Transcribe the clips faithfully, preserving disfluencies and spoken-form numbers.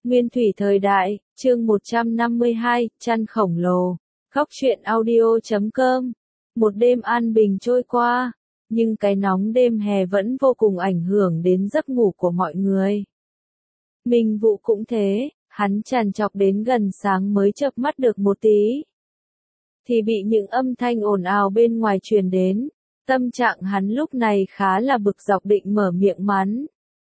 Nguyên thủy thời đại, chương một trăm năm mươi hai, chăn khổng lồ. Góc truyện audio chấm com. Một đêm an bình trôi qua, nhưng cái nóng đêm hè vẫn vô cùng ảnh hưởng đến giấc ngủ của mọi người. Minh Vũ cũng thế, hắn trằn trọc đến gần sáng mới chợp mắt được một tí. Thì bị những âm thanh ồn ào bên ngoài truyền đến, tâm trạng hắn lúc này khá là bực dọc định mở miệng mắng.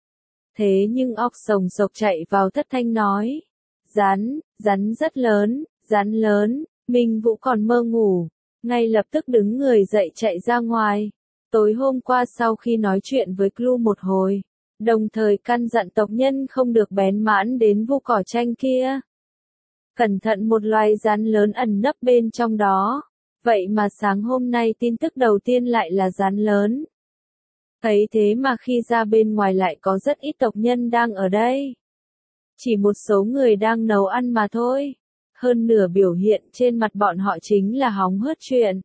Thế nhưng óc sồng sộc chạy vào thất thanh nói. Rắn, rắn rất lớn, rắn lớn, Minh Vũ còn mơ ngủ, ngay lập tức đứng người dậy chạy ra ngoài. Tối hôm qua sau khi nói chuyện với Clu một hồi, đồng thời căn dặn tộc nhân không được bén mãn đến vu cỏ tranh kia. Cẩn thận một loài rắn lớn ẩn nấp bên trong đó. Vậy mà sáng hôm nay tin tức đầu tiên lại là rắn lớn. Thấy thế mà khi ra bên ngoài lại có rất ít tộc nhân đang ở đây. Chỉ một số người đang nấu ăn mà thôi. Hơn nửa biểu hiện trên mặt bọn họ chính là hóng hớt chuyện.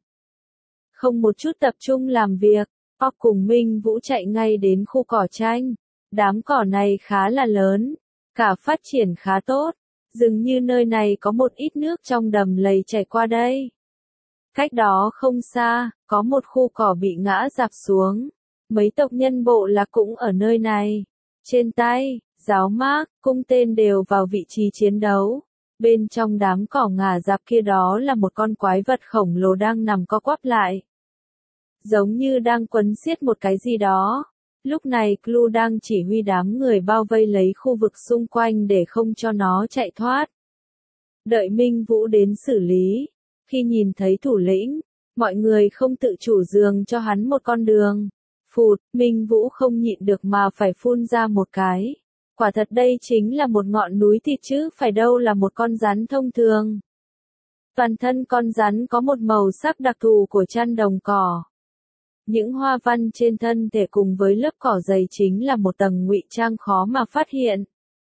Không một chút tập trung làm việc, Ốc cùng Minh Vũ chạy ngay đến khu cỏ tranh. Đám cỏ này khá là lớn, cả phát triển khá tốt. Dường như nơi này có một ít nước trong đầm lầy chảy qua đây. Cách đó không xa, có một khu cỏ bị ngã rạp xuống. Mấy tộc nhân bộ lạc cũng ở nơi này. Trên tay, giáo mác, cung tên đều vào vị trí chiến đấu. Bên trong đám cỏ ngả rạp kia đó là một con quái vật khổng lồ đang nằm co quắp lại. Giống như đang quấn siết một cái gì đó. Lúc này Clu đang chỉ huy đám người bao vây lấy khu vực xung quanh để không cho nó chạy thoát. Đợi Minh Vũ đến xử lý. Khi nhìn thấy thủ lĩnh, mọi người không tự chủ nhường cho hắn một con đường. Phụt, Minh Vũ không nhịn được mà phải phun ra một cái. Quả thật đây chính là một ngọn núi thịt chứ phải đâu là một con rắn thông thường. Toàn thân con rắn có một màu sắc đặc thù của chăn đồng cỏ. Những hoa văn trên thân thể cùng với lớp cỏ dày chính là một tầng ngụy trang khó mà phát hiện.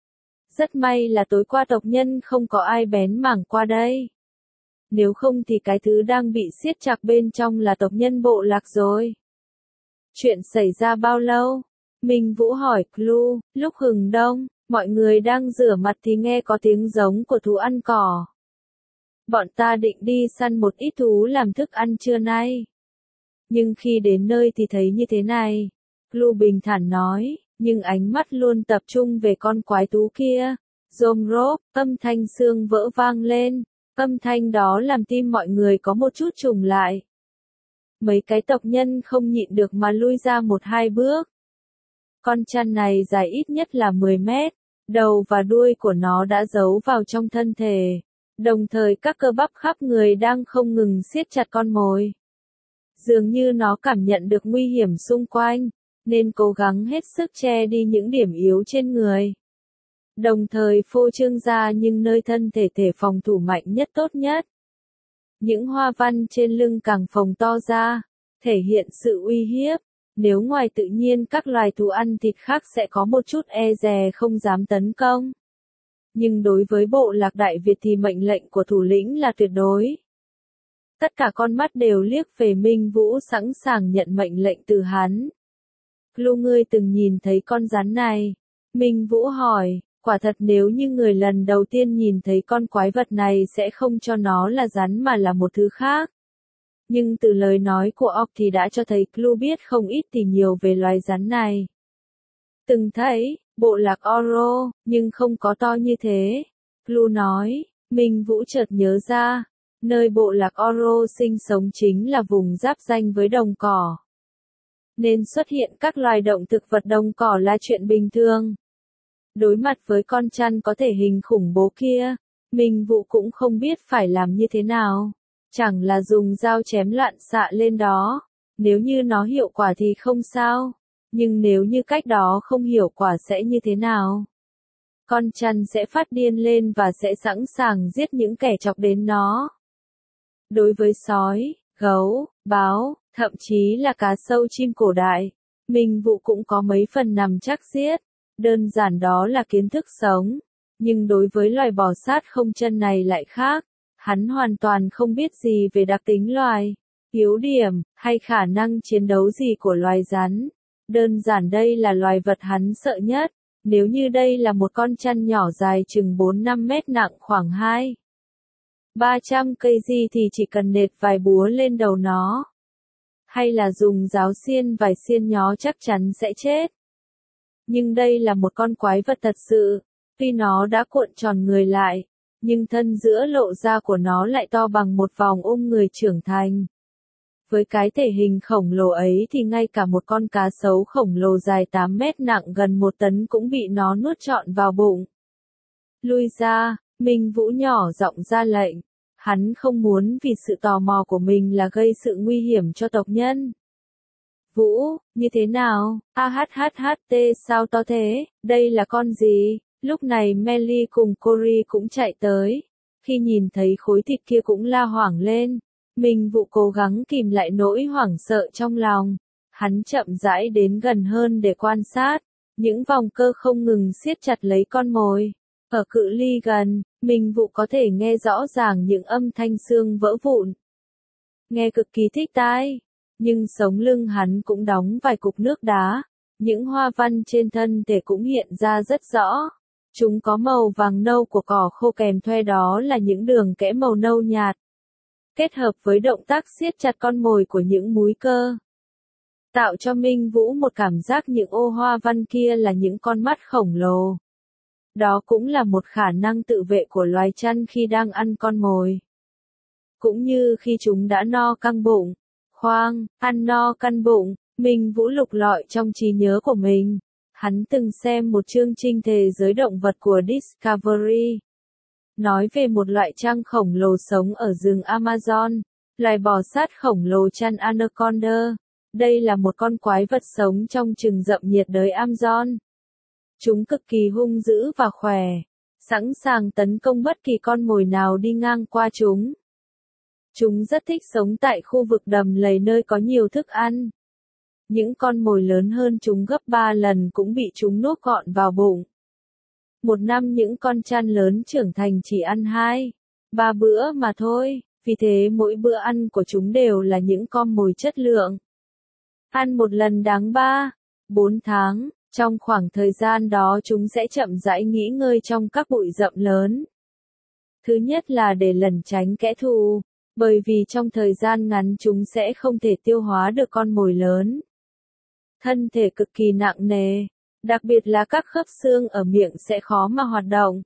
Rất may là tối qua tộc nhân không có ai bén mảng qua đây. Nếu không thì cái thứ đang bị siết chặt bên trong là tộc nhân bộ lạc rồi. Chuyện xảy ra bao lâu? Minh Vũ hỏi Clu. Lúc hừng đông, mọi người đang rửa mặt thì nghe có tiếng giống của thú ăn cỏ. Bọn ta định đi săn một ít thú làm thức ăn trưa nay. Nhưng khi đến nơi thì thấy như thế này. Clu bình thản nói, nhưng ánh mắt luôn tập trung về con quái thú kia. Rôm rốp, âm thanh xương vỡ vang lên. Âm thanh đó làm tim mọi người có một chút trùng lại. Mấy cái tộc nhân không nhịn được mà lui ra một hai bước. Con chăn này dài ít nhất là mười mét, đầu và đuôi của nó đã giấu vào trong thân thể. Đồng thời các cơ bắp khắp người đang không ngừng siết chặt con mồi. Dường như nó cảm nhận được nguy hiểm xung quanh, nên cố gắng hết sức che đi những điểm yếu trên người. Đồng thời phô trương ra những nơi thân thể thể phòng thủ mạnh nhất tốt nhất. Những hoa văn trên lưng càng phồng to ra, thể hiện sự uy hiếp. Nếu ngoài tự nhiên các loài thú ăn thịt khác sẽ có một chút e dè không dám tấn công. Nhưng đối với bộ lạc Đại Việt thì mệnh lệnh của thủ lĩnh là tuyệt đối. Tất cả con mắt đều liếc về Minh Vũ sẵn sàng nhận mệnh lệnh từ hắn. Clu ngươi từng nhìn thấy con rắn này? Minh Vũ hỏi. Quả thật nếu như người lần đầu tiên nhìn thấy con quái vật này sẽ không cho nó là rắn mà là một thứ khác. Nhưng từ lời nói của ốc thì đã cho thấy Clu biết không ít thì nhiều về loài rắn này. Từng thấy, bộ lạc Oro, nhưng không có to như thế. Clu nói, Minh Vũ chợt nhớ ra, nơi bộ lạc Oro sinh sống chính là vùng giáp ranh với đồng cỏ. Nên xuất hiện các loài động thực vật đồng cỏ là chuyện bình thường. Đối mặt với con chăn có thể hình khủng bố kia, Minh Vũ cũng không biết phải làm như thế nào. Chẳng là dùng dao chém loạn xạ lên đó. Nếu như nó hiệu quả thì không sao. Nhưng nếu như cách đó không hiệu quả sẽ như thế nào? Con chăn sẽ phát điên lên và sẽ sẵn sàng giết những kẻ chọc đến nó. Đối với sói, gấu, báo, thậm chí là cá sâu chim cổ đại, Minh Vũ cũng có mấy phần nằm chắc giết. Đơn giản đó là kiến thức sống. Nhưng đối với loài bò sát không chân này lại khác. Hắn hoàn toàn không biết gì về đặc tính loài, yếu điểm, hay khả năng chiến đấu gì của loài rắn. Đơn giản đây là loài vật hắn sợ nhất. Nếu như đây là một con chăn nhỏ dài chừng bốn năm mét nặng khoảng hai ba trăm cây thì chỉ cần nệt vài búa lên đầu nó. Hay là dùng giáo xiên vài xiên nhó chắc chắn sẽ chết. Nhưng đây là một con quái vật thật sự, tuy nó đã cuộn tròn người lại, nhưng thân giữa lộ ra của nó lại to bằng một vòng ôm người trưởng thành. Với cái thể hình khổng lồ ấy thì ngay cả một con cá sấu khổng lồ dài tám mét nặng gần một tấn cũng bị nó nuốt trọn vào bụng. Lui ra, Minh Vũ nhỏ giọng ra lệnh. Hắn không muốn vì sự tò mò của mình là gây sự nguy hiểm cho tộc nhân. Vũ, như thế nào? A hát hát hát tê sao to thế? Đây là con gì? Lúc này Melly cùng Cory cũng chạy tới. Khi nhìn thấy khối thịt kia cũng la hoảng lên. Minh Vũ cố gắng kìm lại nỗi hoảng sợ trong lòng. Hắn chậm rãi đến gần hơn để quan sát. Những vòng cơ không ngừng siết chặt lấy con mồi. Ở cự ly gần, Minh Vũ có thể nghe rõ ràng những âm thanh xương vỡ vụn. Nghe cực kỳ thích tai. Nhưng sống lưng hắn cũng đóng vài cục nước đá. Những hoa văn trên thân thể cũng hiện ra rất rõ. Chúng có màu vàng nâu của cỏ khô kèm theo đó là những đường kẽ màu nâu nhạt. Kết hợp với động tác siết chặt con mồi của những múi cơ. Tạo cho Minh Vũ một cảm giác những ô hoa văn kia là những con mắt khổng lồ. Đó cũng là một khả năng tự vệ của loài chăn khi đang ăn con mồi. Cũng như khi chúng đã no căng bụng. Khoang, ăn no căn bụng, Minh Vũ lục lọi trong trí nhớ của mình. Hắn từng xem một chương trình thế giới động vật của Discovery. Nói về một loại chăn khổng lồ sống ở rừng Amazon, loài bò sát khổng lồ chăn Anaconda. Đây là một con quái vật sống trong rừng rậm nhiệt đới Amazon. Chúng cực kỳ hung dữ và khỏe, sẵn sàng tấn công bất kỳ con mồi nào đi ngang qua chúng. Chúng rất thích sống tại khu vực đầm lầy nơi có nhiều thức ăn. Những con mồi lớn hơn chúng gấp ba lần cũng bị chúng nuốt gọn vào bụng. Một năm những con chăn lớn trưởng thành chỉ ăn hai, ba bữa mà thôi, vì thế mỗi bữa ăn của chúng đều là những con mồi chất lượng. Ăn một lần đáng ba, bốn tháng, trong khoảng thời gian đó chúng sẽ chậm rãi nghỉ ngơi trong các bụi rậm lớn. Thứ nhất là để lẩn tránh kẻ thù, bởi vì trong thời gian ngắn chúng sẽ không thể tiêu hóa được con mồi lớn. Thân thể cực kỳ nặng nề, đặc biệt là các khớp xương ở miệng sẽ khó mà hoạt động.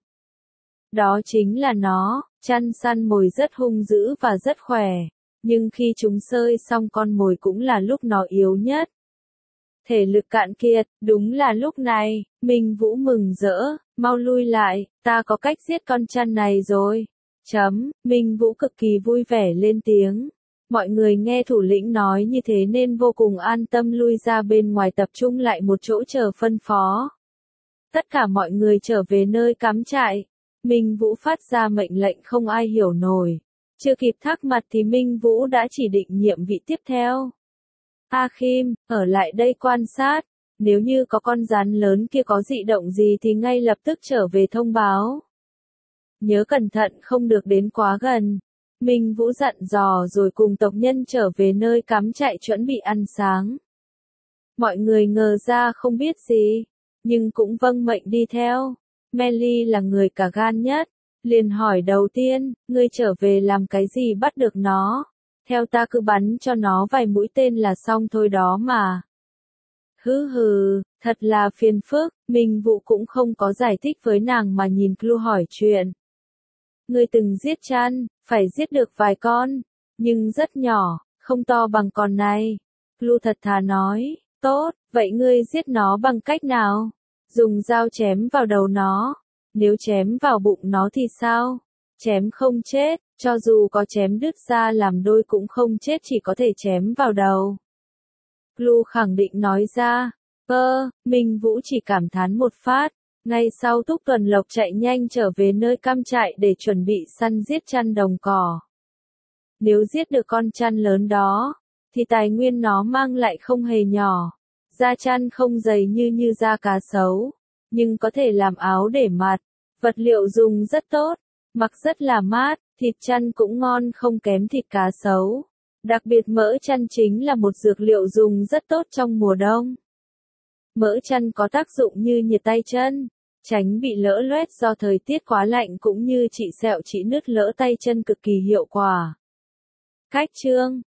Đó chính là nó, chăn săn mồi rất hung dữ và rất khỏe, nhưng khi chúng sơi xong con mồi cũng là lúc nó yếu nhất. Thể lực cạn kiệt, đúng là lúc này, Minh Vũ mừng rỡ, mau lui lại, ta có cách giết con chăn này rồi. Chấm, Minh Vũ cực kỳ vui vẻ lên tiếng. Mọi người nghe thủ lĩnh nói như thế nên vô cùng an tâm lui ra bên ngoài tập trung lại một chỗ chờ phân phó. Tất cả mọi người trở về nơi cắm trại. Minh Vũ phát ra mệnh lệnh không ai hiểu nổi. Chưa kịp thắc mắc thì Minh Vũ đã chỉ định nhiệm vị tiếp theo. A Kim, ở lại đây quan sát. Nếu như có con rắn lớn kia có dị động gì thì ngay lập tức trở về thông báo. Nhớ cẩn thận không được đến quá gần. Minh Vũ dặn dò rồi cùng tộc nhân trở về nơi cắm trại chuẩn bị ăn sáng. Mọi người ngờ ra không biết gì, nhưng cũng vâng mệnh đi theo. Melly là người cả gan nhất, liền hỏi đầu tiên, ngươi trở về làm cái gì bắt được nó? Theo ta cứ bắn cho nó vài mũi tên là xong thôi đó mà. Hứ hừ, thật là phiền phức, Minh Vũ cũng không có giải thích với nàng mà nhìn Clu hỏi chuyện. Ngươi từng giết chăn, phải giết được vài con, nhưng rất nhỏ, không to bằng con này. Clu thật thà nói, tốt, vậy ngươi giết nó bằng cách nào? Dùng dao chém vào đầu nó. Nếu chém vào bụng nó thì sao? Chém không chết, cho dù có chém đứt ra làm đôi cũng không chết, chỉ có thể chém vào đầu. Clu khẳng định nói ra. Ơ, Minh Vũ chỉ cảm thán một phát. Ngay sau Túc Tuần Lộc chạy nhanh trở về nơi cắm trại để chuẩn bị săn giết chăn đồng cỏ. Nếu giết được con chăn lớn đó, thì tài nguyên nó mang lại không hề nhỏ. Da chăn không dày như như da cá sấu, nhưng có thể làm áo để mặc. Vật liệu dùng rất tốt, mặc rất là mát, thịt chăn cũng ngon không kém thịt cá sấu. Đặc biệt mỡ chăn chính là một dược liệu dùng rất tốt trong mùa đông. Mỡ chăn có tác dụng như nhiệt tay chân, tránh bị lỡ loét do thời tiết quá lạnh cũng như trị sẹo trị nứt lỡ tay chân cực kỳ hiệu quả. Cách trương